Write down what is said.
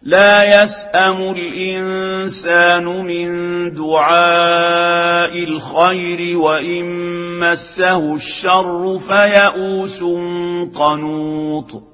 لا يسأم الإنسان من دعاء الخير وإن مسه الشر فيئوس قنوط